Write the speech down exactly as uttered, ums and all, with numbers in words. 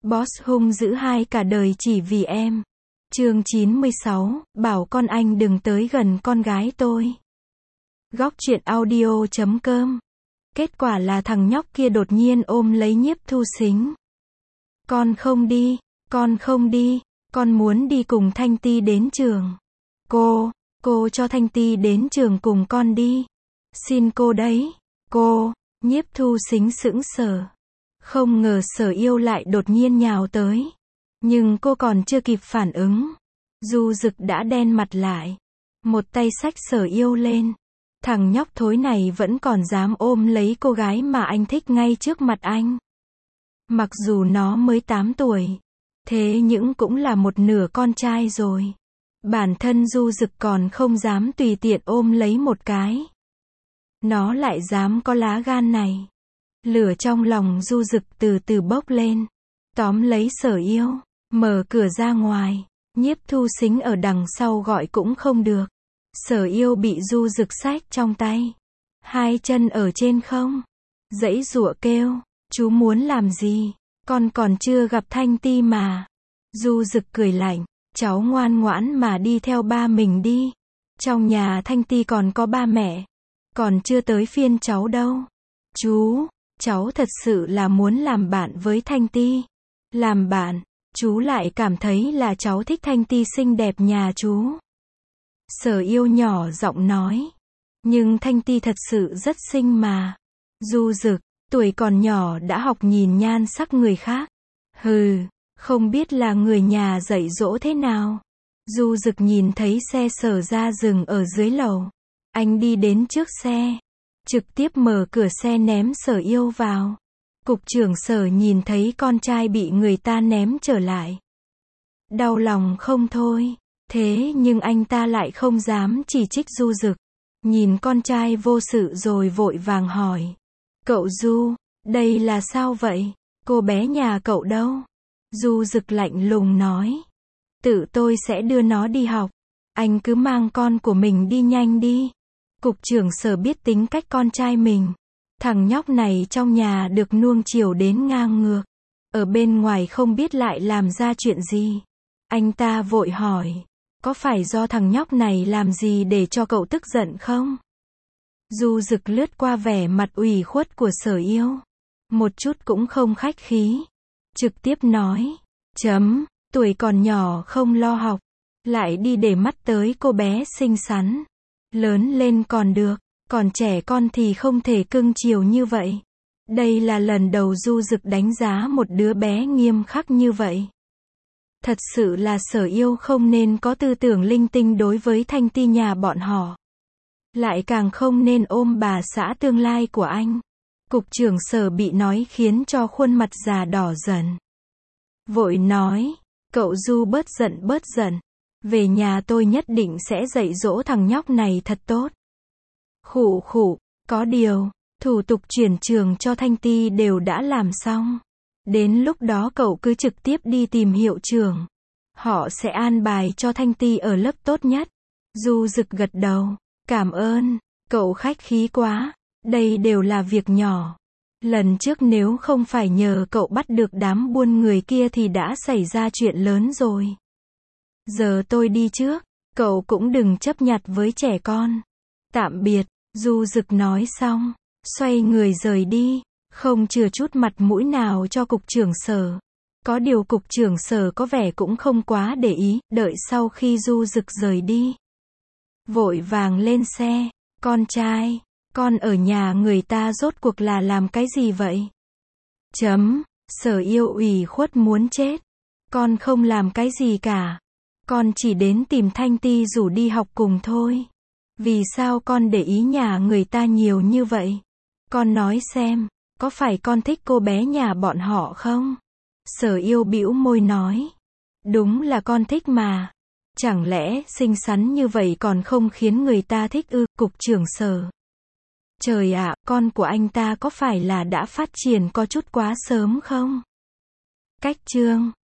Boss hung dữ hai cả đời chỉ vì em. Chương chín mươi sáu, bảo con anh đừng tới gần con gái tôi. Góc truyện audio chấm com. Kết quả là thằng nhóc kia đột nhiên ôm lấy Nhiếp Thu Xính. Con không đi, con không đi, con muốn đi cùng Thanh Ti đến trường. Cô, cô cho Thanh Ti đến trường cùng con đi. Xin cô đấy, cô. Nhiếp Thu Xính sững sờ. Không ngờ Sở Yêu lại đột nhiên nhào tới. Nhưng cô còn chưa kịp phản ứng. Du Dực đã đen mặt lại. Một tay xách Sở Yêu lên. Thằng nhóc thối này vẫn còn dám ôm lấy cô gái mà anh thích ngay trước mặt anh. Mặc dù nó mới tám tuổi. Thế nhưng cũng là một nửa con trai rồi. Bản thân Du Dực còn không dám tùy tiện ôm lấy một cái. Nó lại dám có lá gan này. Lửa trong lòng Du Dực từ từ bốc lên. Tóm lấy Sở Yêu. Mở cửa ra ngoài. Nhiếp Thu Xính ở đằng sau gọi cũng không được. Sở Yêu bị Du Dực xách trong tay. Hai chân ở trên không. Giãy giụa kêu. Chú muốn làm gì? Con còn chưa gặp Thanh Ti mà. Du Dực cười lạnh. Cháu ngoan ngoãn mà đi theo ba mình đi. Trong nhà Thanh Ti còn có ba mẹ. Còn chưa tới phiên cháu đâu. Chú, cháu thật sự là muốn làm bạn với Thanh Ti. Làm bạn, chú lại cảm thấy là cháu thích Thanh Ti xinh đẹp nhà chú. Sở Yêu nhỏ giọng nói. Nhưng Thanh Ti thật sự rất xinh mà. Du Dực, tuổi còn nhỏ đã học nhìn nhan sắc người khác. Hừ, không biết là người nhà dạy dỗ thế nào. Du Dực nhìn thấy xe Sở ra dừng ở dưới lầu. Anh đi đến trước xe. Trực tiếp mở cửa xe ném Sở Yêu vào. Cục trưởng Sở nhìn thấy con trai bị người ta ném trở lại. Đau lòng không thôi. Thế nhưng anh ta lại không dám chỉ trích Du Dực. Nhìn con trai vô sự rồi vội vàng hỏi. Cậu Du, đây là sao vậy? Cô bé nhà cậu đâu? Du Dực lạnh lùng nói. Tự tôi sẽ đưa nó đi học. Anh cứ mang con của mình đi nhanh đi. Cục trưởng Sở biết tính cách con trai mình. Thằng nhóc này trong nhà được nuông chiều đến ngang ngược. Ở bên ngoài không biết lại làm ra chuyện gì. Anh ta vội hỏi. Có phải do thằng nhóc này làm gì để cho cậu tức giận không? Du Dực lướt qua vẻ mặt ủy khuất của Sở Yêu. Một chút cũng không khách khí. Trực tiếp nói. Chấm, tuổi còn nhỏ không lo học. Lại đi để mắt tới cô bé xinh xắn. Lớn lên còn được. Còn trẻ con thì không thể cưng chiều như vậy. Đây là lần đầu Du Dực đánh giá một đứa bé nghiêm khắc như vậy. Thật sự là Sở Yêu không nên có tư tưởng linh tinh đối với Thanh Ti nhà bọn họ. Lại càng không nên ôm bà xã tương lai của anh. Cục trưởng Sở bị nói khiến cho khuôn mặt già đỏ dần. Vội nói, cậu Du bớt giận bớt giận. Về nhà tôi nhất định sẽ dạy dỗ thằng nhóc này thật tốt. Khụ khụ, có điều, thủ tục chuyển trường cho Thanh Ti đều đã làm xong. Đến lúc đó cậu cứ trực tiếp đi tìm hiệu trưởng. Họ sẽ an bài cho Thanh Ti ở lớp tốt nhất. Du Dực gật đầu. Cảm ơn, cậu khách khí quá. Đây đều là việc nhỏ. Lần trước nếu không phải nhờ cậu bắt được đám buôn người kia thì đã xảy ra chuyện lớn rồi. Giờ tôi đi trước, cậu cũng đừng chấp nhặt với trẻ con. Tạm biệt, Du Dực nói xong, xoay người rời đi, không chừa chút mặt mũi nào cho cục trưởng Sở. Có điều cục trưởng Sở có vẻ cũng không quá để ý, đợi sau khi Du Dực rời đi. Vội vàng lên xe, con trai, con ở nhà người ta rốt cuộc là làm cái gì vậy? Chấm, Sở Yêu ủy khuất muốn chết. Con không làm cái gì cả. Con chỉ đến tìm Thanh Ti rủ đi học cùng thôi. Vì sao con để ý nhà người ta nhiều như vậy? Con nói xem, có phải con thích cô bé nhà bọn họ không? Sở Yêu bĩu môi nói. Đúng là con thích mà. Chẳng lẽ xinh xắn như vậy còn không khiến người ta thích ư? Cục trưởng Sở. Trời ạ, con của anh ta có phải là đã phát triển có chút quá sớm không? Cách chương